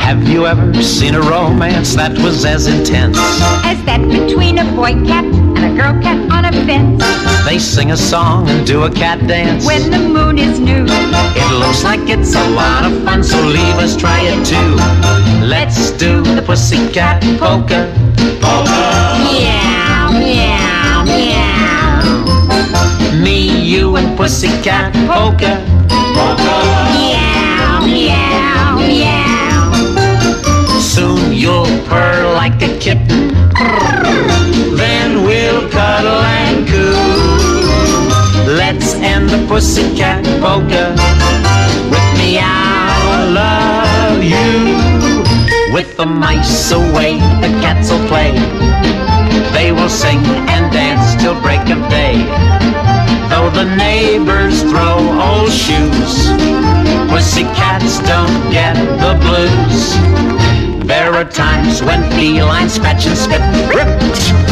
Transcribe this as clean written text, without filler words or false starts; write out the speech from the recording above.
Have you ever seen a romance that was as intense as that between a boy cat and a girl cat on a fence? They sing a song and do a cat dance when the moon is new. It looks like it's a lot of fun, so leave us try it too. Let's do the pussycat polka. Polka. Meow, meow, meow. Me, you, and pussycat polka. Polka. Meow, meow, meow. Soon you'll purr like a kitten. Then we'll cuddle and coo. Let's end the pussycat polka with meow, love you. With the mice away, the cats will play. They will sing and dance till break of day. Though the neighbors throw old shoes, pussycats don't get the blues. There are times when felines scratch and spit, rip,